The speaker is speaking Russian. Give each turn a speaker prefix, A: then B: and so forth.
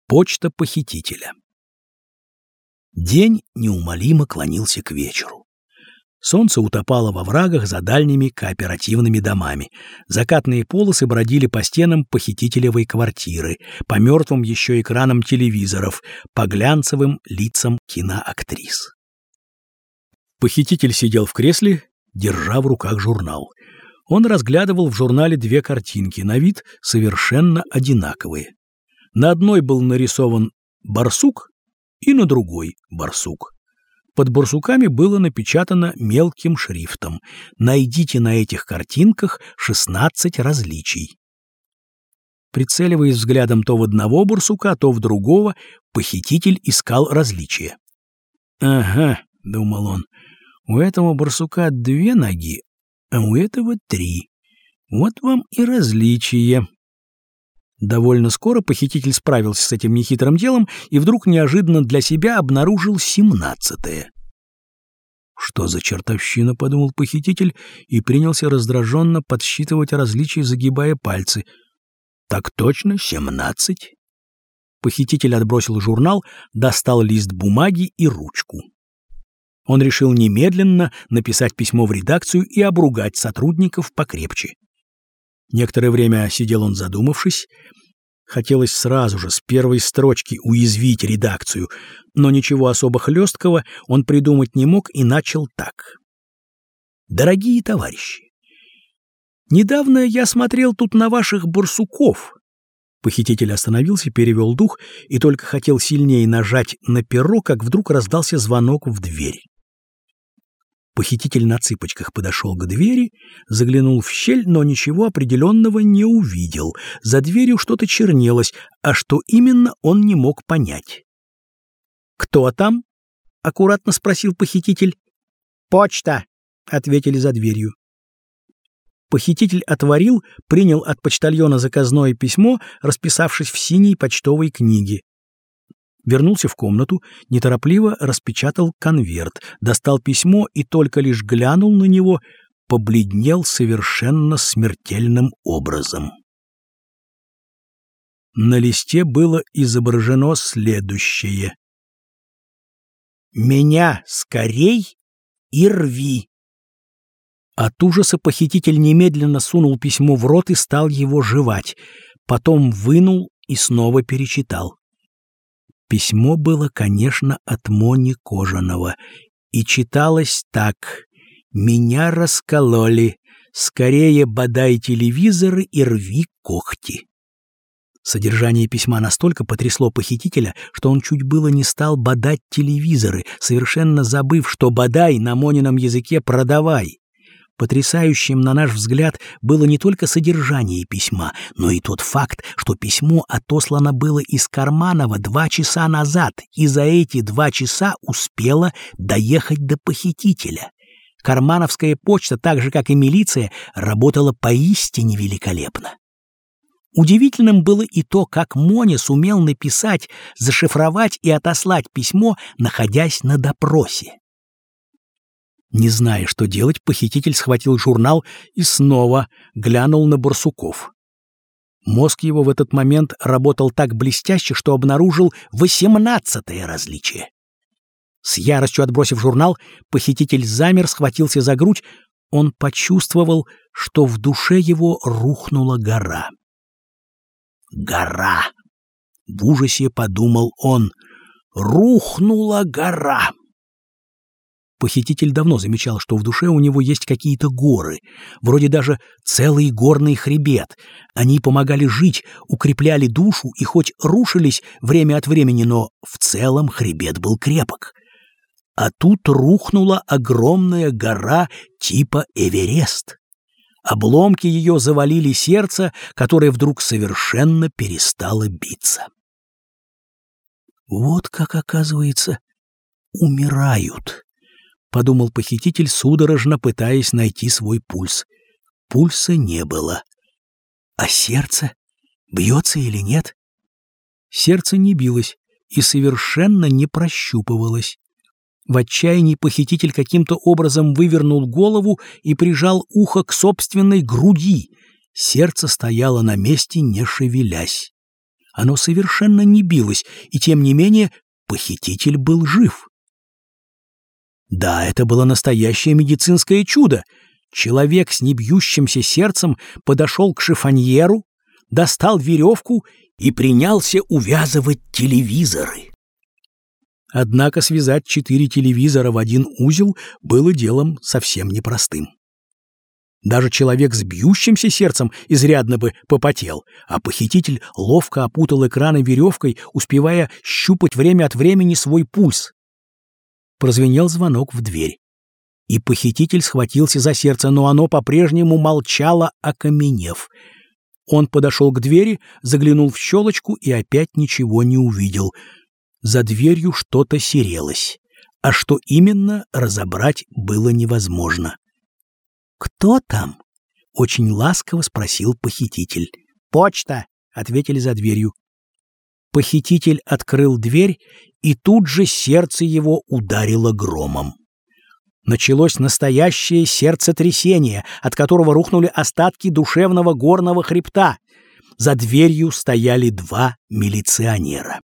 A: Почта похитителя. День неумолимо клонился к вечеру. Солнце утопало во врагах за дальними кооперативными домами. Закатные полосы бродили по стенам похитителевой квартиры, по мертвым еще экранам телевизоров, по глянцевым лицам киноактрис. Похититель сидел в кресле, держа в руках журнал. Он разглядывал в журнале две картинки, на вид совершенно одинаковые. На одной был нарисован барсук и на другой барсук. Под барсуками было напечатано мелким шрифтом: «Найдите на этих картинках 16 различий». Прицеливаясь взглядом то в одного барсука, то в другого, похититель искал различия. «Ага», — думал он, — «у этого барсука 2 ноги, а у этого 3. Вот вам и различие». Довольно скоро похититель справился с этим нехитрым делом и вдруг неожиданно для себя обнаружил 17-е. «Что за чертовщина?» — подумал похититель и принялся раздраженно подсчитывать различия, загибая пальцы. «Так точно, 17». Похититель отбросил журнал, достал лист бумаги и ручку. Он решил немедленно написать письмо в редакцию и обругать сотрудников покрепче. Некоторое время сидел он, задумавшись. Хотелось сразу же, с первой строчки, уязвить редакцию, но ничего особо хлесткого он придумать не мог и начал так. «Дорогие товарищи, недавно я смотрел тут на ваших барсуков». Похититель остановился, перевел дух и только хотел сильнее нажать на перо, как вдруг раздался звонок в дверь. Похититель на цыпочках подошел к двери, заглянул в щель, но ничего определенного не увидел. За дверью что-то чернелось, а что именно, он не мог понять. «Кто там?» — аккуратно спросил похититель. «Почта», — ответили за дверью. Похититель отворил, принял от почтальона заказное письмо, расписавшись в синей почтовой книге. Вернулся в комнату, неторопливо распечатал конверт, достал письмо и только лишь глянул на него, побледнел совершенно смертельным образом. На листе было изображено следующее: «Меня скорей и рви». От ужаса похититель немедленно сунул письмо в рот и стал его жевать, потом вынул и снова перечитал. Письмо было, конечно, от Мони Кожаного, и читалось так: «Меня раскололи, скорее бодай телевизоры и рви когти». Содержание письма настолько потрясло похитителя, что он чуть было не стал бодать телевизоры, совершенно забыв, что бодай на Монином языке продавай. Потрясающим, на наш взгляд, было не только содержание письма, но и тот факт, что письмо отослано было из Карманова 2 часа назад, и за эти 2 часа успело доехать до похитителя. Кармановская почта, так же как и милиция, работала поистине великолепно. Удивительным было и то, как Моня сумел написать, зашифровать и отослать письмо, находясь на допросе. Не зная, что делать, похититель схватил журнал и снова глянул на барсуков. Мозг его в этот момент работал так блестяще, что обнаружил 18-е различие. С яростью отбросив журнал, похититель замер, схватился за грудь. Он почувствовал, что в душе его рухнула гора. «Гора!» — в ужасе подумал он. «Рухнула гора!» Похититель давно замечал, что в душе у него есть какие-то горы, вроде даже целый горный хребет. Они помогали жить, укрепляли душу и хоть рушились время от времени, но в целом хребет был крепок. А тут рухнула огромная гора типа Эверест. Обломки ее завалили сердце, которое вдруг совершенно перестало биться. «Вот как, оказывается, умирают», — подумал похититель, судорожно пытаясь найти свой пульс. Пульса не было. А сердце? Бьется или нет? Сердце не билось и совершенно не прощупывалось. В отчаянии похититель каким-то образом вывернул голову и прижал ухо к собственной груди. Сердце стояло на месте, не шевелясь. Оно совершенно не билось, и тем не менее похититель был жив. Да, это было настоящее медицинское чудо. Человек с небьющимся сердцем подошел к шифоньеру, достал веревку и принялся увязывать телевизоры. Однако связать 4 телевизора в один узел было делом совсем непростым. Даже человек с бьющимся сердцем изрядно бы попотел, а похититель ловко опутал экраны веревкой, успевая щупать время от времени свой пульс. Прозвенел звонок в дверь, и похититель схватился за сердце, но оно по-прежнему молчало, окаменев. Он подошел к двери, заглянул в щелочку и опять ничего не увидел. За дверью что-то серелось, а что именно, разобрать было невозможно. «Кто там?» — очень ласково спросил похититель. «Почта», — ответили за дверью. Похититель открыл дверь, и тут же сердце его ударило громом. Началось настоящее сердцетрясение, от которого рухнули остатки душевного горного хребта. За дверью стояли 2 милиционера.